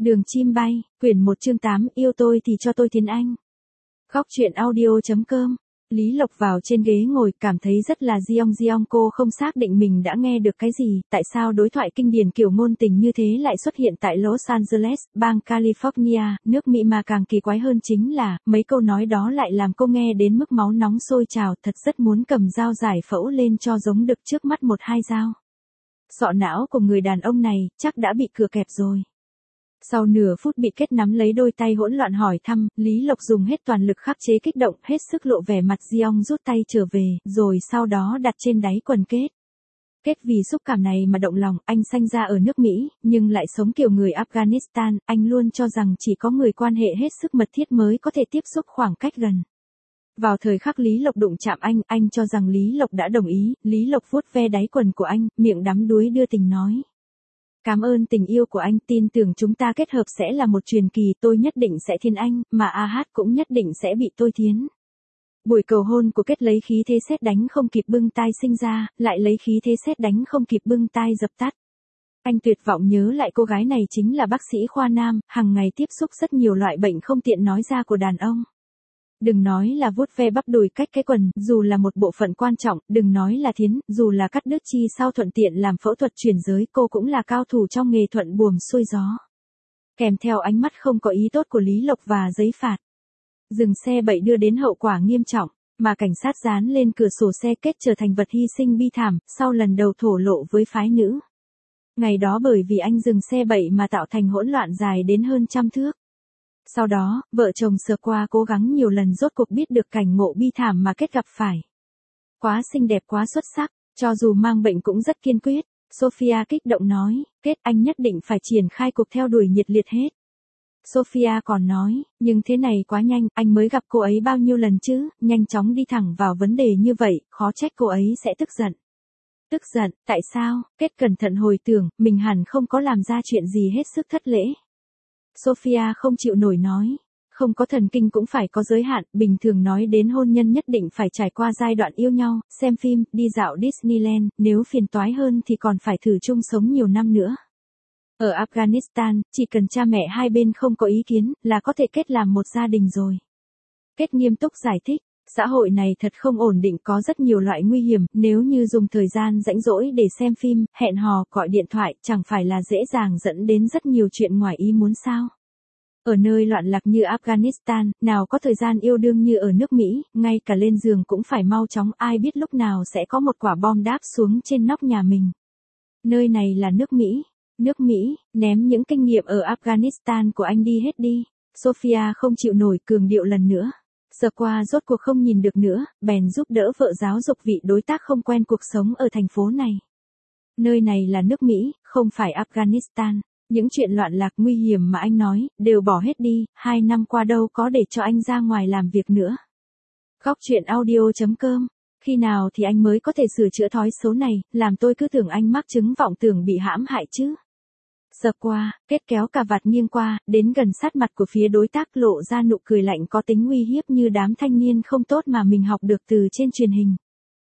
Đường chim bay, quyển 1 chương 8, yêu tôi thì cho tôi Tiến Anh. Góc truyện audio.com. Lý Lộc vào trên ghế ngồi, cảm thấy rất là giong, cô không xác định mình đã nghe được cái gì, tại sao đối thoại kinh điển kiểu ngôn tình như thế lại xuất hiện tại Los Angeles, bang California, nước Mỹ, mà càng kỳ quái hơn chính là, mấy câu nói đó lại làm cô nghe đến mức máu nóng sôi trào, thật rất muốn cầm dao giải phẫu lên cho giống đực trước mắt 1-2 dao. Sọ não của người đàn ông này, chắc đã bị cựa kẹp rồi. Sau nửa phút bị kết nắm lấy đôi tay hỗn loạn hỏi thăm, Lý Lộc dùng hết toàn lực khắc chế kích động, hết sức lộ vẻ mặt giong, rút tay trở về, rồi sau đó đặt trên đáy quần Kết. Kết vì xúc cảm này mà động lòng, anh sinh ra ở nước Mỹ, nhưng lại sống kiểu người Afghanistan, anh luôn cho rằng chỉ có người quan hệ hết sức mật thiết mới có thể tiếp xúc khoảng cách gần. Vào thời khắc Lý Lộc đụng chạm anh cho rằng Lý Lộc đã đồng ý, Lý Lộc vuốt ve đáy quần của anh, miệng đắm đuối đưa tình nói. Cảm ơn tình yêu của anh, tin tưởng chúng ta kết hợp sẽ là một truyền kỳ, tôi nhất định sẽ thiên anh, mà AH cũng nhất định sẽ bị tôi thiến. Buổi cầu hôn của Kết lấy khí thế sét đánh không kịp bưng tai sinh ra, lại lấy khí thế sét đánh không kịp bưng tai dập tắt. Anh tuyệt vọng nhớ lại cô gái này chính là bác sĩ khoa nam, hàng ngày tiếp xúc rất nhiều loại bệnh không tiện nói ra của đàn ông. Đừng nói là vuốt ve bắp đùi cách cái quần, dù là một bộ phận quan trọng, đừng nói là thiến, dù là cắt đứt chi sau thuận tiện làm phẫu thuật chuyển giới, cô cũng là cao thủ trong nghề thuận buồm xuôi gió. Kèm theo ánh mắt không có ý tốt của Lý Lộc và giấy phạt. Dừng xe bậy đưa đến hậu quả nghiêm trọng, mà cảnh sát dán lên cửa sổ xe Kết trở thành vật hy sinh bi thảm, sau lần đầu thổ lộ với phái nữ. Ngày đó bởi vì anh dừng xe bậy mà tạo thành hỗn loạn dài đến hơn 100 thước. Sau đó, vợ chồng Square cố gắng nhiều lần rốt cuộc biết được cảnh ngộ bi thảm mà Kết gặp phải. Quá xinh đẹp, quá xuất sắc, cho dù mang bệnh cũng rất kiên quyết. Sophia kích động nói, Kết, anh nhất định phải triển khai cuộc theo đuổi nhiệt liệt hết. Sophia còn nói, nhưng thế này quá nhanh, anh mới gặp cô ấy bao nhiêu lần chứ, nhanh chóng đi thẳng vào vấn đề như vậy, khó trách cô ấy sẽ tức giận. Tức giận, tại sao? Kết cẩn thận hồi tưởng, mình hẳn không có làm ra chuyện gì hết sức thất lễ. Sophia không chịu nổi nói, không có thần kinh cũng phải có giới hạn, bình thường nói đến hôn nhân nhất định phải trải qua giai đoạn yêu nhau, xem phim, đi dạo Disneyland, nếu phiền toái hơn thì còn phải thử chung sống nhiều năm nữa. Ở Afghanistan, chỉ cần cha mẹ hai bên không có ý kiến, là có thể kết làm một gia đình rồi. Kết nghiêm túc giải thích, xã hội này thật không ổn định, có rất nhiều loại nguy hiểm, nếu như dùng thời gian rãnh rỗi để xem phim, hẹn hò, gọi điện thoại, chẳng phải là dễ dàng dẫn đến rất nhiều chuyện ngoài ý muốn sao. Ở nơi loạn lạc như Afghanistan, nào có thời gian yêu đương như ở nước Mỹ, ngay cả lên giường cũng phải mau chóng, ai biết lúc nào sẽ có một quả bom đáp xuống trên nóc nhà mình. Nơi này là nước Mỹ. Nước Mỹ, ném những kinh nghiệm ở Afghanistan của anh đi hết đi. Sophia không chịu nổi, cường điệu lần nữa. Square rốt cuộc không nhìn được nữa, bèn giúp đỡ vợ giáo dục vị đối tác không quen cuộc sống ở thành phố này. Nơi này là nước Mỹ, không phải Afghanistan. Những chuyện loạn lạc nguy hiểm mà anh nói, đều bỏ hết đi, 2 năm qua đâu có để cho anh ra ngoài làm việc nữa. Góc truyện audio.com. Khi nào thì anh mới có thể sửa chữa thói xấu này, làm tôi cứ tưởng anh mắc chứng vọng tưởng bị hãm hại chứ. Square, Kết kéo cà vạt nghiêng qua, đến gần sát mặt của phía đối tác, lộ ra nụ cười lạnh có tính uy hiếp như đám thanh niên không tốt mà mình học được từ trên truyền hình.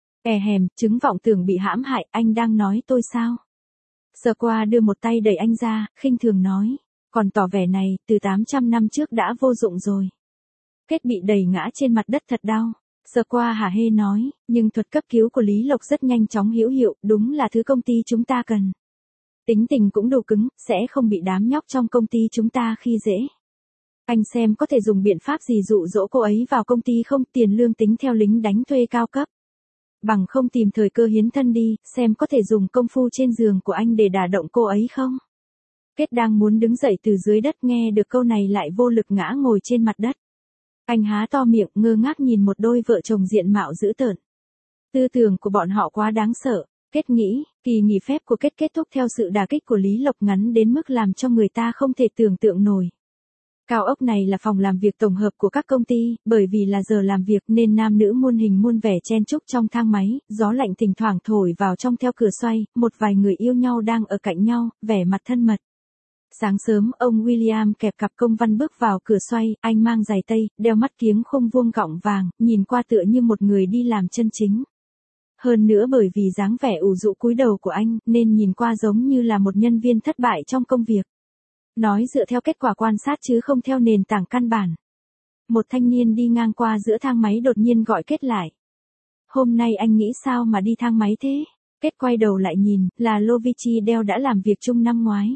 Chứng vọng tưởng bị hãm hại, anh đang nói tôi sao? Square đưa một tay đẩy anh ra, khinh thường nói, còn tỏ vẻ này, từ 800 năm trước đã vô dụng rồi. Kết bị đẩy ngã trên mặt đất thật đau. Square hả hê nói, nhưng thuật cấp cứu của Lý Lộc rất nhanh chóng hữu hiệu, đúng là thứ công ty chúng ta cần. Tính tình cũng đủ cứng, sẽ không bị đám nhóc trong công ty chúng ta khi dễ. Anh xem có thể dùng biện pháp gì dụ dỗ cô ấy vào công ty không, tiền lương tính theo lính đánh thuê cao cấp. Bằng không tìm thời cơ hiến thân đi, xem có thể dùng công phu trên giường của anh để đả động cô ấy không. Kết đang muốn đứng dậy từ dưới đất, nghe được câu này lại vô lực ngã ngồi trên mặt đất. Anh há to miệng, ngơ ngác nhìn một đôi vợ chồng diện mạo dữ tợn. Tư tưởng của bọn họ quá đáng sợ. Kết nghĩ, kỳ nghỉ phép của Kết kết thúc theo sự đả kích của Lý Lộc ngắn đến mức làm cho người ta không thể tưởng tượng nổi. Cao ốc này là phòng làm việc tổng hợp của các công ty, bởi vì là giờ làm việc nên nam nữ muôn hình muôn vẻ chen chúc trong thang máy, gió lạnh thỉnh thoảng thổi vào trong theo cửa xoay, một vài người yêu nhau đang ở cạnh nhau, vẻ mặt thân mật. Sáng sớm, ông William kẹp cặp công văn bước vào cửa xoay, anh mang giày tây, đeo mắt kiếng khung vuông gọng vàng, nhìn qua tựa như một người đi làm chân chính. Hơn nữa bởi vì dáng vẻ ủ rũ cúi đầu của anh, nên nhìn qua giống như là một nhân viên thất bại trong công việc. Nói dựa theo kết quả quan sát chứ không theo nền tảng căn bản. Một thanh niên đi ngang qua giữa thang máy đột nhiên gọi Kết lại. Hôm nay anh nghĩ sao mà đi thang máy thế? Kết quay đầu lại nhìn, là Lovichi Dell đã làm việc chung năm ngoái.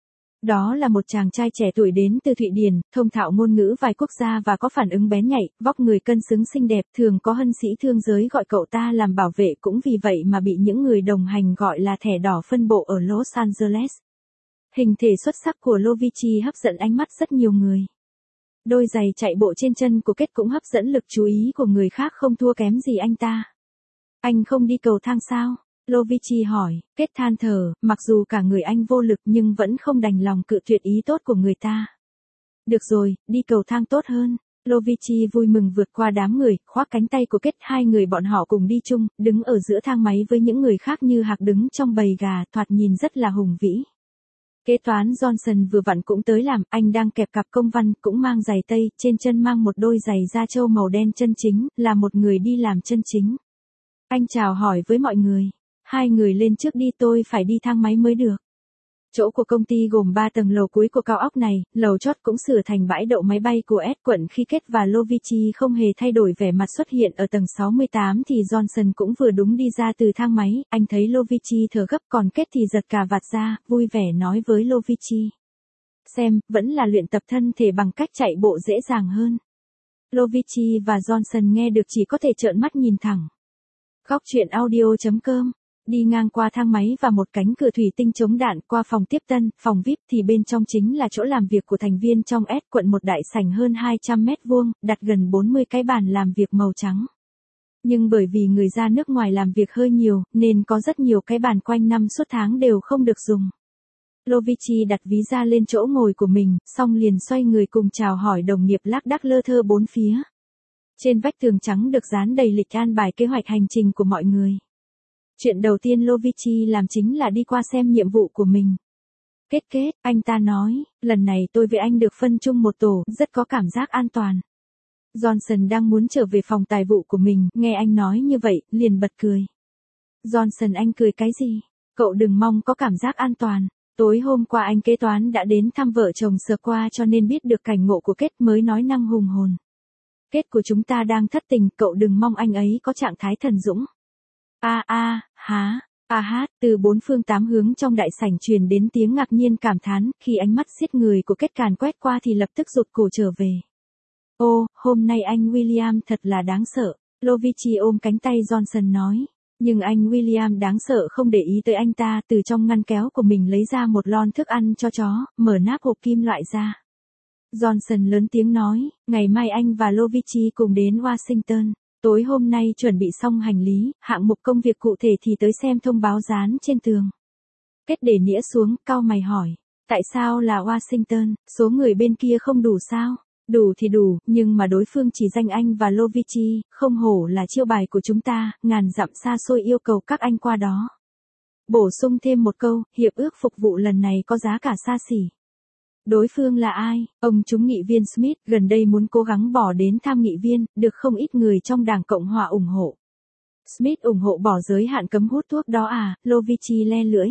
Đó là một chàng trai trẻ tuổi đến từ Thụy Điển, thông thạo ngôn ngữ vài quốc gia và có phản ứng bén nhạy, vóc người cân xứng xinh đẹp, thường có hân sĩ thương giới gọi cậu ta làm bảo vệ, cũng vì vậy mà bị những người đồng hành gọi là thẻ đỏ phân bộ ở Los Angeles. Hình thể xuất sắc của Lovichi hấp dẫn ánh mắt rất nhiều người. Đôi giày chạy bộ trên chân của Kết cũng hấp dẫn lực chú ý của người khác không thua kém gì anh ta. Anh không đi cầu thang sao? Lovichi hỏi. Kết than thở, mặc dù cả người anh vô lực nhưng vẫn không đành lòng cự tuyệt ý tốt của người ta. Được rồi, đi cầu thang tốt hơn. Lovichi vui mừng vượt qua đám người, khoác cánh tay của Kết, hai người bọn họ cùng đi chung, đứng ở giữa thang máy với những người khác như hạc đứng trong bầy gà, thoạt nhìn rất là hùng vĩ. Kế toán Johnson vừa vặn cũng tới làm, anh đang kẹp cặp công văn, cũng mang giày tây, trên chân mang một đôi giày da trâu màu đen chân chính, là một người đi làm chân chính. Anh chào hỏi với mọi người. Hai người lên trước đi, tôi phải đi thang máy mới được. Chỗ của công ty gồm 3 tầng, lầu cuối của cao ốc này, lầu chót cũng sửa thành bãi đậu máy bay của S quận. Khi Kết và Lovichi không hề thay đổi vẻ mặt xuất hiện ở tầng 68 thì Johnson cũng vừa đúng đi ra từ thang máy, anh thấy Lovichi thở gấp, còn Kết thì giật cả vạt ra, vui vẻ nói với Lovichi. Xem, vẫn là luyện tập thân thể bằng cách chạy bộ dễ dàng hơn. Lovichi và Johnson nghe được chỉ có thể trợn mắt nhìn thẳng. Góc truyện audio.com. Đi ngang qua thang máy và một cánh cửa thủy tinh chống đạn, qua phòng tiếp tân, phòng VIP thì bên trong chính là chỗ làm việc của thành viên trong S quận, một đại sảnh hơn 200 mét vuông, đặt gần 40 cái bàn làm việc màu trắng. Nhưng bởi vì người ra nước ngoài làm việc hơi nhiều, nên có rất nhiều cái bàn quanh năm suốt tháng đều không được dùng. Lovichi đặt ví ra lên chỗ ngồi của mình, xong liền xoay người cùng chào hỏi đồng nghiệp lác đác lơ thơ bốn phía. Trên vách tường trắng được dán đầy lịch an bài kế hoạch hành trình của mọi người. Chuyện đầu tiên Lovichi làm chính là đi qua xem nhiệm vụ của mình. Kết, anh ta nói, lần này tôi với anh được phân chung một tổ, rất có cảm giác an toàn. Johnson đang muốn trở về phòng tài vụ của mình, nghe anh nói như vậy, liền bật cười. Johnson, anh cười cái gì? Cậu đừng mong có cảm giác an toàn. Tối hôm qua anh kế toán đã đến thăm vợ chồng sờ qua cho nên biết được cảnh ngộ của Kết, mới nói năng hùng hồn. Kết của chúng ta đang thất tình, cậu đừng mong anh ấy có trạng thái thần dũng. Từ bốn phương tám hướng trong đại sảnh truyền đến tiếng ngạc nhiên cảm thán, khi ánh mắt xiết người của Kết càn quét qua thì lập tức rụt cổ trở về. Ô, hôm nay anh William thật là đáng sợ, Lovichi ôm cánh tay Johnson nói. Nhưng anh William đáng sợ không để ý tới anh ta, từ trong ngăn kéo của mình lấy ra một lon thức ăn cho chó, mở nắp hộp kim loại ra. Johnson lớn tiếng nói, ngày mai anh và Lovichi cùng đến Washington. Tối hôm nay chuẩn bị xong hành lý, hạng mục công việc cụ thể thì tới xem thông báo dán trên tường. Kết để nĩa xuống, cau mày hỏi, tại sao là Washington, số người bên kia không đủ sao? Đủ thì đủ, nhưng mà đối phương chỉ danh anh và Lovichi, không hổ là chiêu bài của chúng ta, ngàn dặm xa xôi yêu cầu các anh qua đó. Bổ sung thêm một câu, hiệp ước phục vụ lần này có giá cả xa xỉ. Đối phương là ai? Ông chúng nghị viên Smith gần đây muốn cố gắng bỏ đến tham nghị viên, được không ít người trong Đảng Cộng hòa ủng hộ. Smith ủng hộ bỏ giới hạn cấm hút thuốc đó à? Lovichi le lưỡi.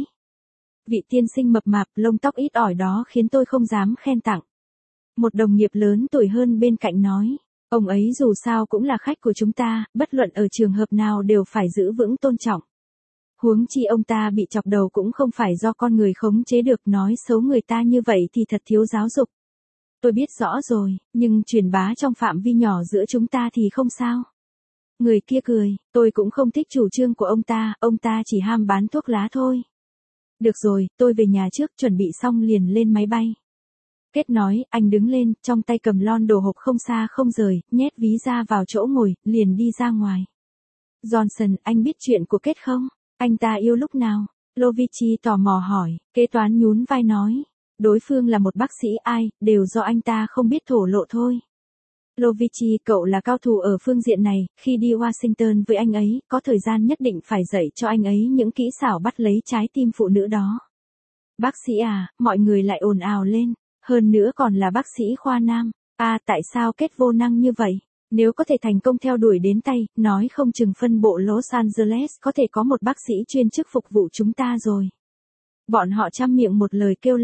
Vị tiên sinh mập mạp, lông tóc ít ỏi đó khiến tôi không dám khen tặng. Một đồng nghiệp lớn tuổi hơn bên cạnh nói, ông ấy dù sao cũng là khách của chúng ta, bất luận ở trường hợp nào đều phải giữ vững tôn trọng. Huống chi ông ta bị chọc đầu cũng không phải do con người khống chế được, nói xấu người ta như vậy thì thật thiếu giáo dục. Tôi biết rõ rồi, nhưng truyền bá trong phạm vi nhỏ giữa chúng ta thì không sao. Người kia cười, tôi cũng không thích chủ trương của ông ta chỉ ham bán thuốc lá thôi. Được rồi, tôi về nhà trước, chuẩn bị xong liền lên máy bay. Kết nói, anh đứng lên, trong tay cầm lon đồ hộp không xa không rời, nhét ví ra vào chỗ ngồi, liền đi ra ngoài. Johnson, anh biết chuyện của Kết không? Anh ta yêu lúc nào? Lovichi tò mò hỏi, kế toán nhún vai nói. Đối phương là một bác sĩ, ai, đều do anh ta không biết thổ lộ thôi. Lovichi, cậu là cao thủ ở phương diện này, khi đi Washington với anh ấy, có thời gian nhất định phải dạy cho anh ấy những kỹ xảo bắt lấy trái tim phụ nữ đó. Bác sĩ à, mọi người lại ồn ào lên, hơn nữa còn là bác sĩ khoa nam. Tại sao Kết vô năng như vậy? Nếu có thể thành công theo đuổi đến tay, nói không chừng phân bộ Los Angeles có thể có một bác sĩ chuyên chức phục vụ chúng ta rồi. Bọn họ trăm miệng một lời kêu la.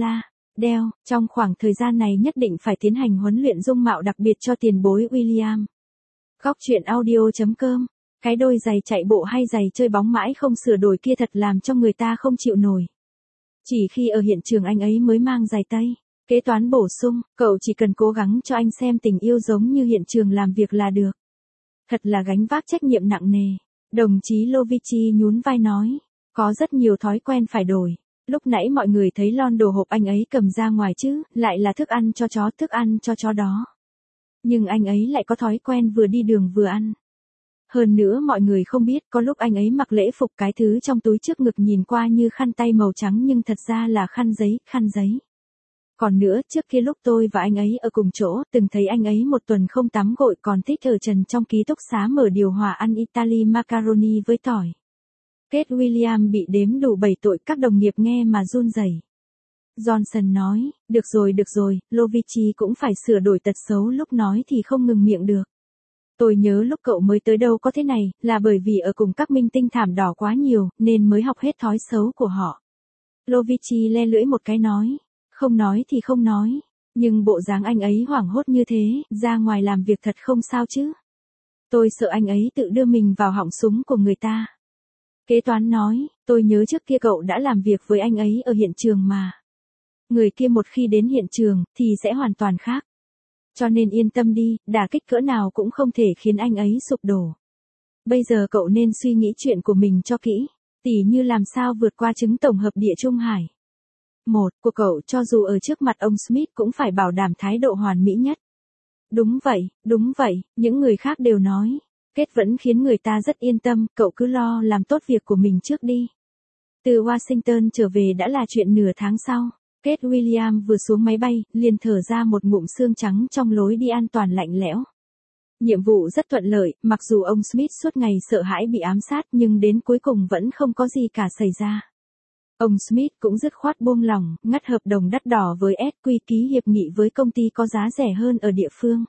Đeo, trong khoảng thời gian này nhất định phải tiến hành huấn luyện dung mạo đặc biệt cho tiền bối William. Góc truyện audio.com. Cái đôi giày chạy bộ hay giày chơi bóng mãi không sửa đổi kia thật làm cho người ta không chịu nổi. Chỉ khi ở hiện trường anh ấy mới mang giày tây. Kế toán bổ sung, cậu chỉ cần cố gắng cho anh xem tình yêu giống như hiện trường làm việc là được. Thật là gánh vác trách nhiệm nặng nề. Đồng chí Lovici nhún vai nói. Có rất nhiều thói quen phải đổi. Lúc nãy mọi người thấy lon đồ hộp anh ấy cầm ra ngoài chứ, lại là thức ăn cho chó đó. Nhưng anh ấy lại có thói quen vừa đi đường vừa ăn. Hơn nữa mọi người không biết có lúc anh ấy mặc lễ phục cái thứ trong túi trước ngực nhìn qua như khăn tay màu trắng nhưng thật ra là khăn giấy. Còn nữa, trước kia lúc tôi và anh ấy ở cùng chỗ, từng thấy anh ấy một tuần không tắm gội còn thích ở trần trong ký túc xá mở điều hòa ăn Italy macaroni với tỏi. Kết William bị đếm đủ 7 tội, các đồng nghiệp nghe mà run rẩy. Johnson nói, được rồi, Lovici cũng phải sửa đổi tật xấu lúc nói thì không ngừng miệng được. Tôi nhớ lúc cậu mới tới đâu có thế này, là bởi vì ở cùng các minh tinh thảm đỏ quá nhiều, nên mới học hết thói xấu của họ. Lovici le lưỡi một cái nói, không nói thì không nói, nhưng bộ dáng anh ấy hoảng hốt như thế, ra ngoài làm việc thật không sao chứ. Tôi sợ anh ấy tự đưa mình vào họng súng của người ta. Kế toán nói, tôi nhớ trước kia cậu đã làm việc với anh ấy ở hiện trường mà. Người kia một khi đến hiện trường, thì sẽ hoàn toàn khác. Cho nên yên tâm đi, đả kích cỡ nào cũng không thể khiến anh ấy sụp đổ. Bây giờ cậu nên suy nghĩ chuyện của mình cho kỹ, tỉ như làm sao vượt qua chứng tổng hợp địa Trung Hải. Của cậu cho dù ở trước mặt ông Smith cũng phải bảo đảm thái độ hoàn mỹ nhất. Đúng vậy, những người khác đều nói. Kết vẫn khiến người ta rất yên tâm, cậu cứ lo làm tốt việc của mình trước đi. Từ Washington trở về đã là chuyện nửa tháng sau. Kết William vừa xuống máy bay, liền thở ra một ngụm sương trắng trong lối đi an toàn lạnh lẽo. Nhiệm vụ rất thuận lợi, mặc dù ông Smith suốt ngày sợ hãi bị ám sát nhưng đến cuối cùng vẫn không có gì cả xảy ra. Ông Smith cũng dứt khoát buông lỏng, ngắt hợp đồng đắt đỏ với SQ, ký hiệp nghị với công ty có giá rẻ hơn ở địa phương.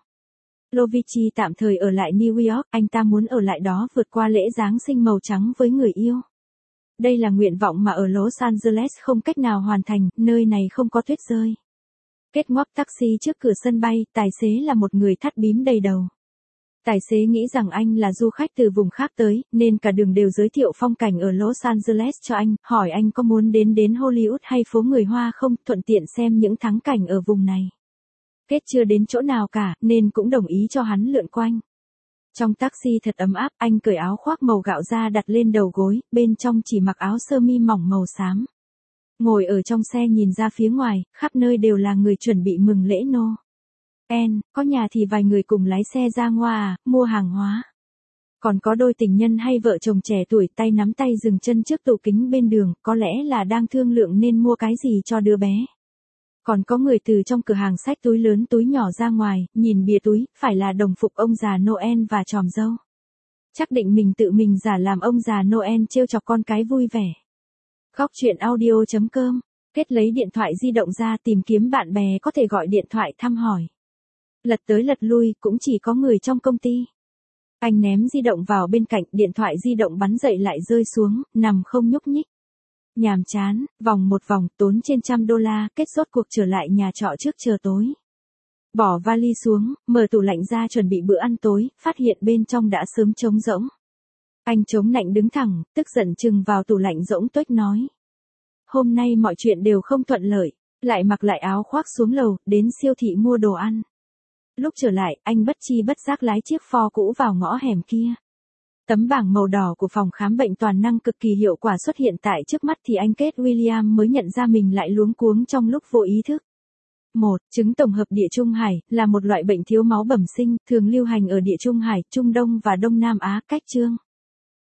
Lovici tạm thời ở lại New York, anh ta muốn ở lại đó vượt qua lễ Giáng sinh màu trắng với người yêu. Đây là nguyện vọng mà ở Los Angeles không cách nào hoàn thành, nơi này không có tuyết rơi. Kết ngoắc taxi trước cửa sân bay, tài xế là một người thắt bím đầy đầu. Tài xế nghĩ rằng anh là du khách từ vùng khác tới, nên cả đường đều giới thiệu phong cảnh ở Los Angeles cho anh, hỏi anh có muốn đến Hollywood hay phố người Hoa không, thuận tiện xem những thắng cảnh ở vùng này. Kết chưa đến chỗ nào cả, nên cũng đồng ý cho hắn lượn quanh. Trong taxi thật ấm áp, anh cởi áo khoác màu gạo ra đặt lên đầu gối, bên trong chỉ mặc áo sơ mi mỏng màu xám. Ngồi ở trong xe nhìn ra phía ngoài, khắp nơi đều là người chuẩn bị mừng lễ Noel, có nhà thì vài người cùng lái xe ra ngoa mua hàng hóa. Còn có đôi tình nhân hay vợ chồng trẻ tuổi tay nắm tay dừng chân trước tủ kính bên đường, có lẽ là đang thương lượng nên mua cái gì cho đứa bé. Còn có người từ trong cửa hàng xách túi lớn túi nhỏ ra ngoài, nhìn bìa túi, phải là đồng phục ông già Noel và tròm dâu. Chắc định mình tự mình giả làm ông già Noel trêu chọc con cái vui vẻ. Góc truyện audio.com. Kết lấy điện thoại di động ra tìm kiếm bạn bè có thể gọi điện thoại thăm hỏi. Lật tới lật lui cũng chỉ có người trong công ty. Anh ném di động vào bên cạnh, điện thoại di động bắn dậy lại rơi xuống, nằm không nhúc nhích. Nhàm chán, vòng một vòng, tốn trên $100, Kết rốt cuộc trở lại nhà trọ trước chờ tối. Bỏ vali xuống, mở tủ lạnh ra chuẩn bị bữa ăn tối, phát hiện bên trong đã sớm trống rỗng. Anh chống nạnh đứng thẳng, tức giận chừng vào tủ lạnh rỗng tuếch nói. Hôm nay mọi chuyện đều không thuận lợi, lại mặc lại áo khoác xuống lầu, đến siêu thị mua đồ ăn. Lúc trở lại, anh bất chi bất giác lái chiếc Ford cũ vào ngõ hẻm kia. Tấm bảng màu đỏ của phòng khám bệnh toàn năng cực kỳ hiệu quả xuất hiện tại trước mắt thì anh Kết William mới nhận ra mình lại luống cuống trong lúc vô ý thức. Chứng tổng hợp địa Trung Hải là một loại bệnh thiếu máu bẩm sinh, thường lưu hành ở địa Trung Hải, Trung Đông và Đông Nam Á. Cách chương